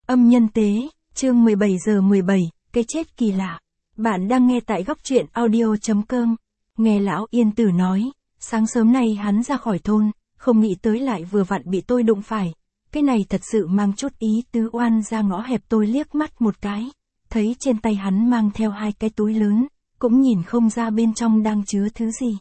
Âm nhân tế, chương 17 giờ 17, cái chết kỳ lạ. Bạn đang nghe tại góc truyện audio.com. Nghe lão Yên Tử nói, sáng sớm nay hắn ra khỏi thôn, không nghĩ tới lại vừa vặn bị tôi đụng phải. Cái này thật sự mang chút ý tứ oan ra ngõ hẹp. Tôi liếc mắt một cái, thấy trên tay hắn mang theo 2 cái túi lớn, cũng nhìn không ra bên trong đang chứa thứ gì.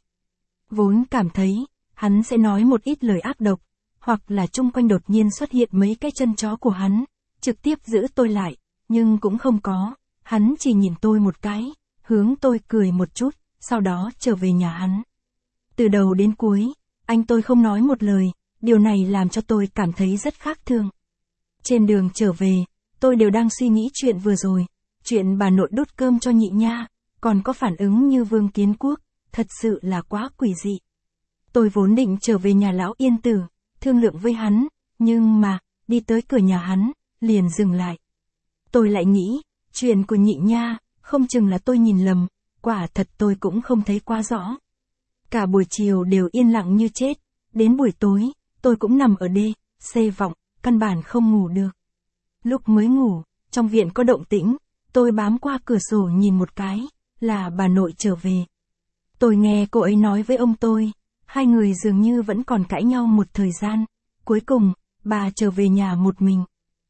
Vốn cảm thấy, hắn sẽ nói một ít lời ác độc, hoặc là chung quanh đột nhiên xuất hiện mấy cái chân chó của hắn, trực tiếp giữ tôi lại, nhưng cũng không có, hắn chỉ nhìn tôi một cái, hướng tôi cười một chút, sau đó trở về nhà hắn. Từ đầu đến cuối, anh tôi không nói một lời, điều này làm cho tôi cảm thấy rất khác thường. Trên đường trở về, tôi đều đang suy nghĩ chuyện vừa rồi, chuyện bà nội đút cơm cho nhị nha, còn có phản ứng như Vương Kiến Quốc, thật sự là quá quỷ dị. Tôi vốn định trở về nhà lão Yên Tử, thương lượng với hắn, nhưng mà, đi tới cửa nhà hắn, liền dừng lại. Tôi lại nghĩ, chuyện của nhị nha, không chừng là tôi nhìn lầm, quả thật tôi cũng không thấy quá rõ. Cả buổi chiều đều yên lặng như chết, đến buổi tối, tôi cũng nằm ở đê, xê vọng, căn bản không ngủ được. Lúc mới ngủ, trong viện có động tĩnh, tôi bám qua cửa sổ nhìn một cái, là bà nội trở về. Tôi nghe cô ấy nói với ông tôi, hai người dường như vẫn còn cãi nhau một thời gian, cuối cùng, bà trở về nhà một mình.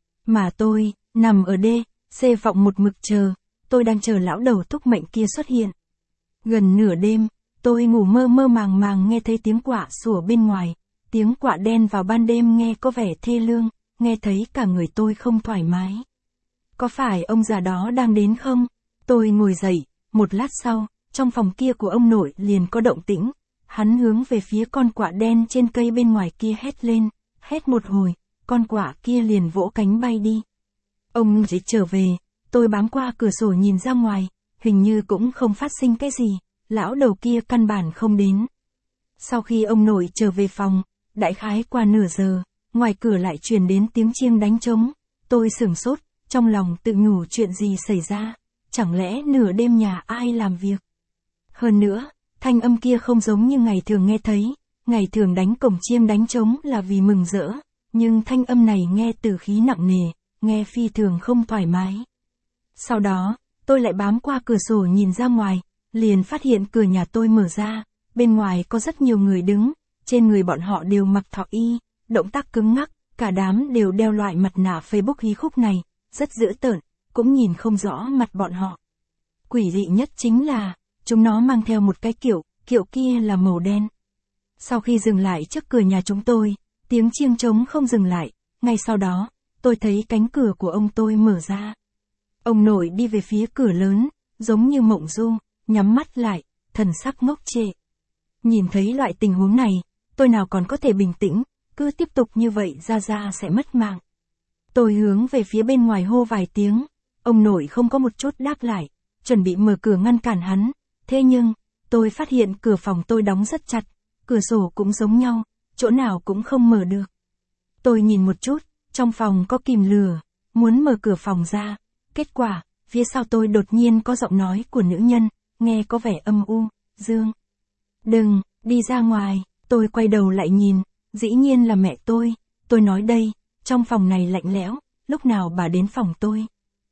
Mà tôi, nằm ở đê, xê vọng một mực chờ, tôi đang chờ lão đầu thúc mệnh kia xuất hiện. Gần nửa đêm, tôi ngủ mơ mơ màng màng nghe thấy tiếng quạ sủa bên ngoài, tiếng quạ đen vào ban đêm nghe có vẻ thê lương, nghe thấy cả người tôi không thoải mái. Có phải ông già đó đang đến không? Tôi ngồi dậy, một lát sau, trong phòng kia của ông nội liền có động tĩnh, hắn hướng về phía con quạ đen trên cây bên ngoài kia hét lên, hét một hồi, con quạ kia liền vỗ cánh bay đi. Ông chỉ trở về, tôi bám qua cửa sổ nhìn ra ngoài, hình như cũng không phát sinh cái gì, lão đầu kia căn bản không đến. Sau khi ông nội trở về phòng, đại khái qua nửa giờ, ngoài cửa lại truyền đến tiếng chiêng đánh trống, tôi sửng sốt, trong lòng tự nhủ chuyện gì xảy ra, chẳng lẽ nửa đêm nhà ai làm việc. Hơn nữa, thanh âm kia không giống như ngày thường nghe thấy, ngày thường đánh cổng chiêng đánh trống là vì mừng rỡ, nhưng thanh âm này nghe từ khí nặng nề, nghe phi thường không thoải mái. Sau đó, tôi lại bám qua cửa sổ nhìn ra ngoài, liền phát hiện cửa nhà tôi mở ra, bên ngoài có rất nhiều người đứng, trên người bọn họ đều mặc thọ y, động tác cứng ngắc, cả đám đều đeo loại mặt nạ Facebook hí khúc này, rất dữ tợn, cũng nhìn không rõ mặt bọn họ. Quỷ dị nhất chính là, chúng nó mang theo một cái kiệu kia là màu đen. Sau khi dừng lại trước cửa nhà chúng tôi, tiếng chiêng trống không dừng lại, ngay sau đó, tôi thấy cánh cửa của ông tôi mở ra. Ông nội đi về phía cửa lớn, giống như mộng du, nhắm mắt lại, thần sắc ngốc trệ. Nhìn thấy loại tình huống này, tôi nào còn có thể bình tĩnh, cứ tiếp tục như vậy ra sẽ mất mạng. Tôi hướng về phía bên ngoài hô vài tiếng, ông nội không có một chút đáp lại, chuẩn bị mở cửa ngăn cản hắn, thế nhưng, tôi phát hiện cửa phòng tôi đóng rất chặt, cửa sổ cũng giống nhau, chỗ nào cũng không mở được. Tôi nhìn một chút, trong phòng có kìm lửa, muốn mở cửa phòng ra, kết quả, phía sau tôi đột nhiên có giọng nói của nữ nhân, nghe có vẻ âm u, Dương. Đừng, đi ra ngoài, tôi quay đầu lại nhìn, dĩ nhiên là mẹ tôi nói đây, trong phòng này lạnh lẽo, lúc nào bà đến phòng tôi.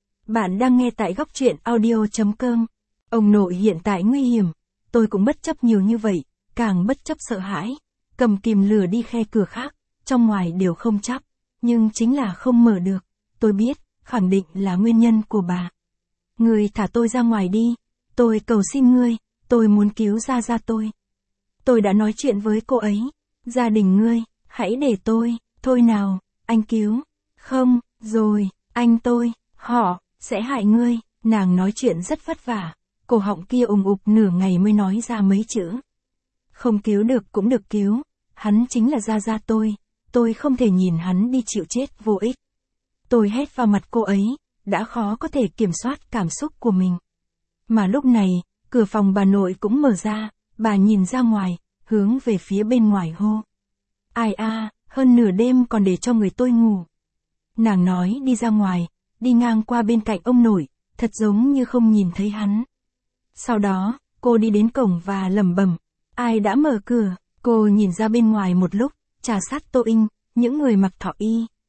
Bạn đang nghe tại góc truyện audio.com. Ông nội hiện tại nguy hiểm, tôi cũng bất chấp nhiều như vậy, càng bất chấp sợ hãi, cầm kìm lửa đi khe cửa khác, trong ngoài đều không chắc, nhưng chính là không mở được, tôi biết, khẳng định là nguyên nhân của bà. Ngươi thả tôi ra ngoài đi, tôi cầu xin ngươi, tôi muốn cứu ra tôi. Tôi đã nói chuyện với cô ấy, gia đình ngươi, hãy để tôi, thôi nào, anh cứu, không, rồi, anh họ, sẽ hại ngươi, nàng nói chuyện rất vất vả, cổ họng kia ùng ục nửa ngày mới nói ra mấy chữ. Không cứu được cũng được cứu, hắn chính là gia tôi không thể nhìn hắn đi chịu chết vô ích. Tôi hét vào mặt cô ấy, đã khó có thể kiểm soát cảm xúc của mình. Mà lúc này, cửa phòng bà nội cũng mở ra, bà nhìn ra ngoài, hướng về phía bên ngoài hô. Ai hơn nửa đêm còn để cho người tôi ngủ. Nàng nói đi ra ngoài, đi ngang qua bên cạnh ông nội, thật giống như không nhìn thấy hắn. Sau đó, cô đi đến cổng và lẩm bẩm, ai đã mở cửa, cô nhìn ra bên ngoài một lúc, trà sát Tô Inh, những người mặc thọ y,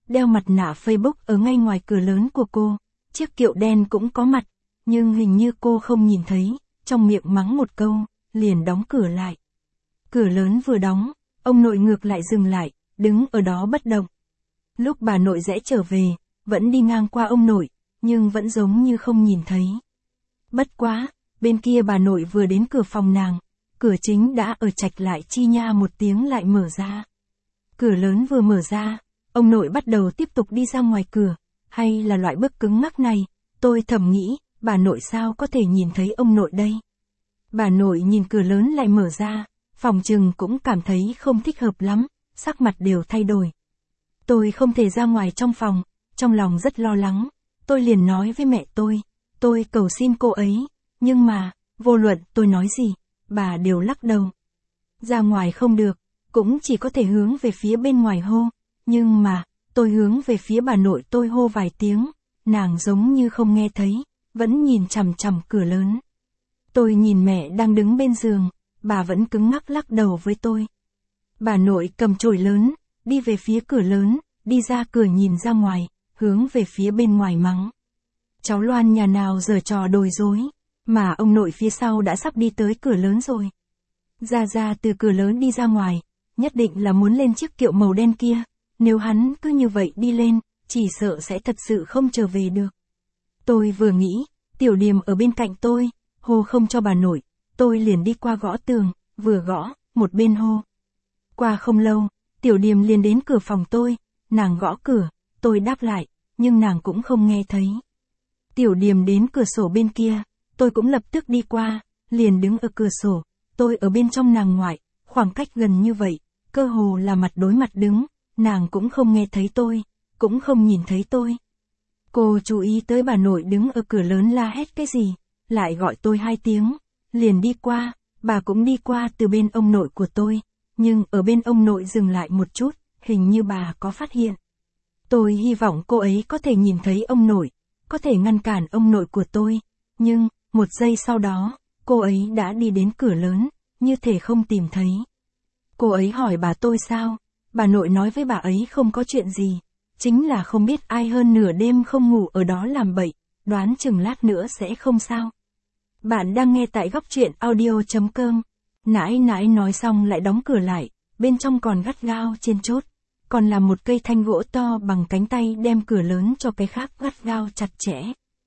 đeo mặt nạ Facebook ở ngay ngoài cửa lớn của cô. Chiếc kiệu đen cũng có mặt, nhưng hình như cô không nhìn thấy, trong miệng mắng một câu, liền đóng cửa lại. Cửa lớn vừa đóng, ông nội ngược lại dừng lại, đứng ở đó bất động. Lúc bà nội rẽ trở về, vẫn đi ngang qua ông nội, nhưng vẫn giống như không nhìn thấy. Bất quá, bên kia bà nội vừa đến cửa phòng nàng, cửa chính đã ở chạch lại chi nha một tiếng lại mở ra. Cửa lớn vừa mở ra, ông nội bắt đầu tiếp tục đi ra ngoài cửa, hay là loại bước cứng ngắc này, tôi thầm nghĩ, bà nội sao có thể nhìn thấy ông nội đây. Bà nội nhìn cửa lớn lại mở ra, phòng chừng cũng cảm thấy không thích hợp lắm, sắc mặt đều thay đổi. Tôi không thể ra ngoài trong phòng, trong lòng rất lo lắng, tôi liền nói với mẹ tôi cầu xin cô ấy, nhưng mà, vô luận tôi nói gì, bà đều lắc đầu. Ra ngoài không được, cũng chỉ có thể hướng về phía bên ngoài hô, nhưng mà, tôi hướng về phía bà nội tôi hô vài tiếng, nàng giống như không nghe thấy, vẫn nhìn chằm chằm cửa lớn. Tôi nhìn mẹ đang đứng bên giường, bà vẫn cứng ngắc lắc đầu với tôi. Bà nội cầm chổi lớn, đi về phía cửa lớn, đi ra cửa nhìn ra ngoài, hướng về phía bên ngoài mắng. Cháu Loan nhà nào giở trò đồi dối, mà ông nội phía sau đã sắp đi tới cửa lớn rồi. Ra từ cửa lớn đi ra ngoài, nhất định là muốn lên chiếc kiệu màu đen kia, nếu hắn cứ như vậy đi lên, chỉ sợ sẽ thật sự không trở về được. Tôi vừa nghĩ, Tiểu Điềm ở bên cạnh tôi, hô không cho bà nội, tôi liền đi qua gõ tường, vừa gõ, một bên hô. Qua không lâu, Tiểu Điềm liền đến cửa phòng tôi, nàng gõ cửa, tôi đáp lại, nhưng nàng cũng không nghe thấy. Tiểu Điềm đến cửa sổ bên kia, tôi cũng lập tức đi qua, liền đứng ở cửa sổ, tôi ở bên trong nàng ngoại, khoảng cách gần như vậy, cơ hồ là mặt đối mặt đứng, nàng cũng không nghe thấy tôi, cũng không nhìn thấy tôi. Cô chú ý tới bà nội đứng ở cửa lớn la hét cái gì, lại gọi tôi 2 tiếng, liền đi qua, bà cũng đi qua từ bên ông nội của tôi, nhưng ở bên ông nội dừng lại một chút, hình như bà có phát hiện. Tôi hy vọng cô ấy có thể nhìn thấy ông nội, có thể ngăn cản ông nội của tôi, nhưng, một giây sau đó, cô ấy đã đi đến cửa lớn, như thể không tìm thấy. Cô ấy hỏi bà tôi sao, bà nội nói với bà ấy không có chuyện gì, chính là không biết ai hơn nửa đêm không ngủ ở đó làm bậy, đoán chừng lát nữa sẽ không sao. Bạn đang nghe tại góc truyện audio.com. Nãi nãi nói xong lại đóng cửa lại, bên trong còn gắt gao trên chốt, còn là một cây thanh gỗ to bằng cánh tay đem cửa lớn cho cái khác gắt gao chặt chẽ.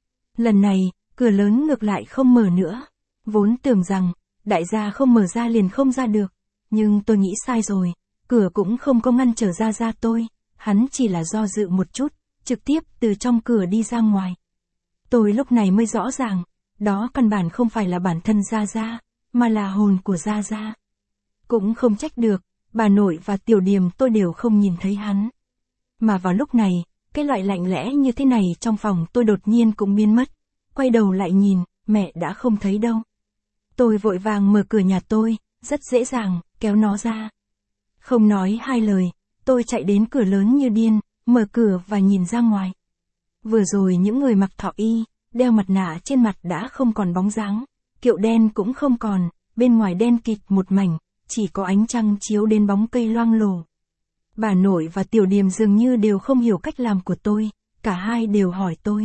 Lần này, cửa lớn ngược lại không mở nữa. Vốn tưởng rằng, đại gia không mở ra liền không ra được, nhưng tôi nghĩ sai rồi, cửa cũng không có ngăn trở ra tôi, hắn chỉ là do dự một chút, trực tiếp từ trong cửa đi ra ngoài. Tôi lúc này mới rõ ràng, đó căn bản không phải là bản thân Gia, mà là hồn của Gia. Cũng không trách được, bà nội và Tiểu Điềm tôi đều không nhìn thấy hắn. Mà vào lúc này, cái loại lạnh lẽ như thế này trong phòng tôi đột nhiên cũng biến mất. Quay đầu lại nhìn, mẹ đã không thấy đâu. Tôi vội vàng mở cửa nhà tôi, rất dễ dàng, kéo nó ra. Không nói 2 lời, tôi chạy đến cửa lớn như điên, mở cửa và nhìn ra ngoài. Vừa rồi những người mặc thọ y, đeo mặt nạ trên mặt đã không còn bóng dáng, kiệu đen cũng không còn, bên ngoài đen kịt một mảnh, chỉ có ánh trăng chiếu đến bóng cây loang lổ. Bà nội và Tiểu Điềm dường như đều không hiểu cách làm của tôi, cả hai đều hỏi tôi.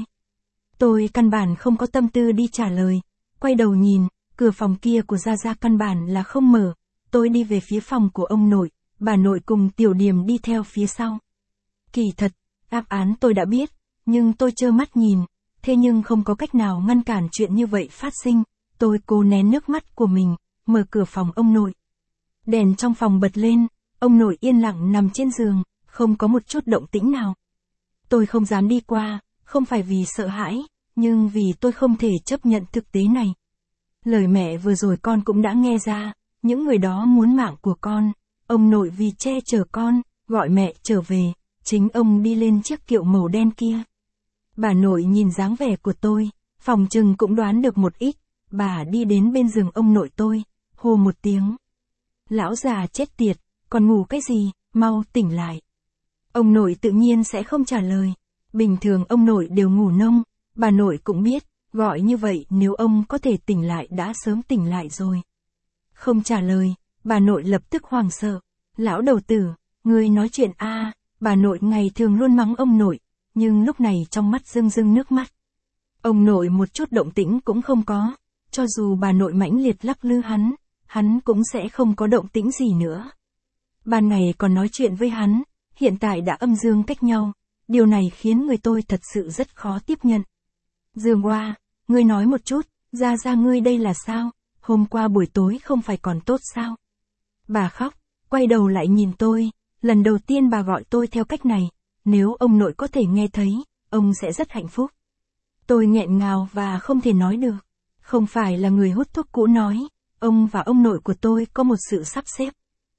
Tôi căn bản không có tâm tư đi trả lời, quay đầu nhìn, cửa phòng kia của Gia căn bản là không mở, tôi đi về phía phòng của ông nội, bà nội cùng Tiểu Điềm đi theo phía sau. Kỳ thật, đáp án tôi đã biết, nhưng tôi trơ mắt nhìn, thế nhưng không có cách nào ngăn cản chuyện như vậy phát sinh, tôi cố nén nước mắt của mình, mở cửa phòng ông nội. Đèn trong phòng bật lên, ông nội yên lặng nằm trên giường, không có một chút động tĩnh nào. Tôi không dám đi qua, không phải vì sợ hãi, nhưng vì tôi không thể chấp nhận thực tế này. Lời mẹ vừa rồi con cũng đã nghe ra, những người đó muốn mạng của con, ông nội vì che chở con, gọi mẹ trở về, chính ông đi lên chiếc kiệu màu đen kia. Bà nội nhìn dáng vẻ của tôi, phòng chừng cũng đoán được một ít, bà đi đến bên giường ông nội tôi, hô một tiếng. Lão già chết tiệt, còn ngủ cái gì, mau tỉnh lại. Ông nội tự nhiên sẽ không trả lời, bình thường ông nội đều ngủ nông, bà nội cũng biết, gọi như vậy nếu ông có thể tỉnh lại đã sớm tỉnh lại rồi. Không trả lời, bà nội lập tức hoảng sợ, lão đầu tử, ngươi nói chuyện a, Bà nội ngày thường luôn mắng ông nội, nhưng lúc này trong mắt rưng rưng nước mắt. Ông nội một chút động tĩnh cũng không có, cho dù bà nội mãnh liệt lắc lư hắn cũng sẽ không có động tĩnh gì nữa. Ban ngày còn nói chuyện với hắn, hiện tại đã âm dương cách nhau, điều này khiến người tôi thật sự rất khó tiếp nhận. Dương Hoa, ngươi nói một chút, ra ngươi đây là sao, hôm qua buổi tối không phải còn tốt sao? Bà khóc, quay đầu lại nhìn tôi, lần đầu tiên bà gọi tôi theo cách này, nếu ông nội có thể nghe thấy, ông sẽ rất hạnh phúc. Tôi nghẹn ngào và không thể nói được. Không phải là người hút thuốc cũ nói, ông và ông nội của tôi có một sự sắp xếp.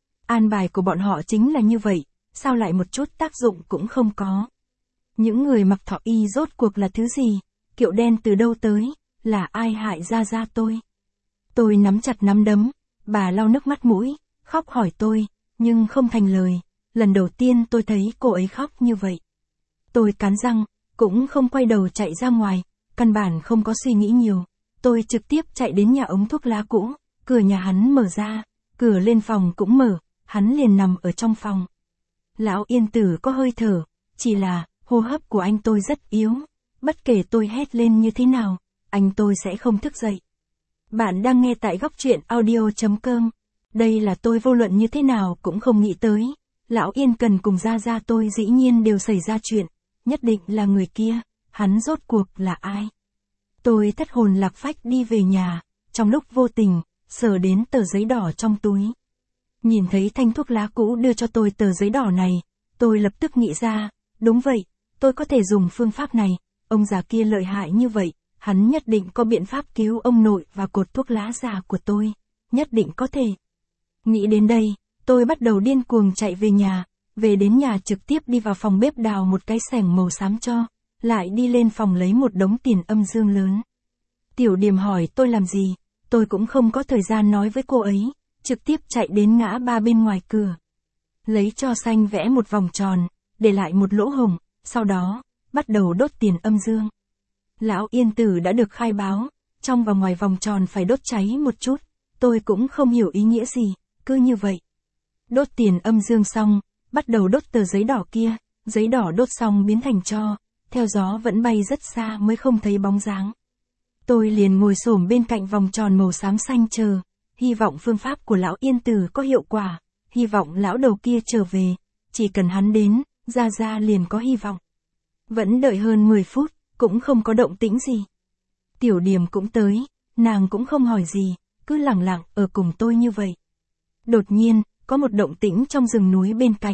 An bài của bọn họ chính là như vậy, sao lại một chút tác dụng cũng không có. Những người mặc thọ y rốt cuộc là thứ gì, kiệu đen từ đâu tới, là ai hại ra tôi. Tôi nắm chặt nắm đấm, bà lau nước mắt mũi, khóc hỏi tôi, nhưng không thành lời, lần đầu tiên tôi thấy cô ấy khóc như vậy. Tôi cắn răng, cũng không quay đầu chạy ra ngoài, căn bản không có suy nghĩ nhiều. Tôi trực tiếp chạy đến nhà ống thuốc lá cũ, cửa nhà hắn mở ra, cửa lên phòng cũng mở, hắn liền nằm ở trong phòng. Lão Yên Tử có hơi thở, chỉ là, hô hấp của anh tôi rất yếu, bất kể tôi hét lên như thế nào, anh tôi sẽ không thức dậy. Bạn đang nghe tại góc truyện audio.com, đây là tôi vô luận như thế nào cũng không nghĩ tới, Lão Yên Cần cùng ra tôi dĩ nhiên đều xảy ra chuyện, nhất định là người kia, hắn rốt cuộc là ai? Tôi thất hồn lạc phách đi về nhà, trong lúc vô tình, sờ đến tờ giấy đỏ trong túi. Nhìn thấy thanh thuốc lá cũ đưa cho tôi tờ giấy đỏ này, tôi lập tức nghĩ ra, đúng vậy, tôi có thể dùng phương pháp này, ông già kia lợi hại như vậy, hắn nhất định có biện pháp cứu ông nội và cột thuốc lá già của tôi, nhất định có thể. Nghĩ đến đây, tôi bắt đầu điên cuồng chạy về nhà, về đến nhà trực tiếp đi vào phòng bếp đào một cái xẻng màu xám cho, lại đi lên phòng lấy một đống tiền âm dương lớn. Tiểu Điềm hỏi tôi làm gì, tôi cũng không có thời gian nói với cô ấy, trực tiếp chạy đến ngã ba bên ngoài cửa. Lấy tro xanh vẽ một vòng tròn, để lại một lỗ hổng, sau đó, bắt đầu đốt tiền âm dương. Lão Yên Tử đã được khai báo, trong và ngoài vòng tròn phải đốt cháy một chút, tôi cũng không hiểu ý nghĩa gì, cứ như vậy. Đốt tiền âm dương xong, bắt đầu đốt tờ giấy đỏ kia, giấy đỏ đốt xong biến thành tro, theo gió vẫn bay rất xa mới không thấy bóng dáng. Tôi liền ngồi xổm bên cạnh vòng tròn màu xám xanh chờ, hy vọng phương pháp của lão Yên Tử có hiệu quả, hy vọng lão đầu kia trở về, chỉ cần hắn đến, ra liền có hy vọng. Vẫn đợi hơn 10 phút, cũng không có động tĩnh gì. Tiểu Điềm cũng tới, nàng cũng không hỏi gì, cứ lặng lặng ở cùng tôi như vậy. Đột nhiên, có một động tĩnh trong rừng núi bên cạnh.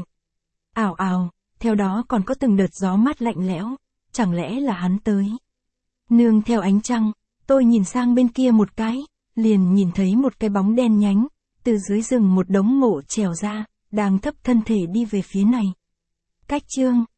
Ảo ảo, theo đó còn có từng đợt gió mát lạnh lẽo, chẳng lẽ là hắn tới. Nương theo ánh trăng, tôi nhìn sang bên kia một cái, liền nhìn thấy một cái bóng đen nhánh, từ dưới rừng một đống mộ trèo ra, đang thấp thân thể đi về phía này. Cách chương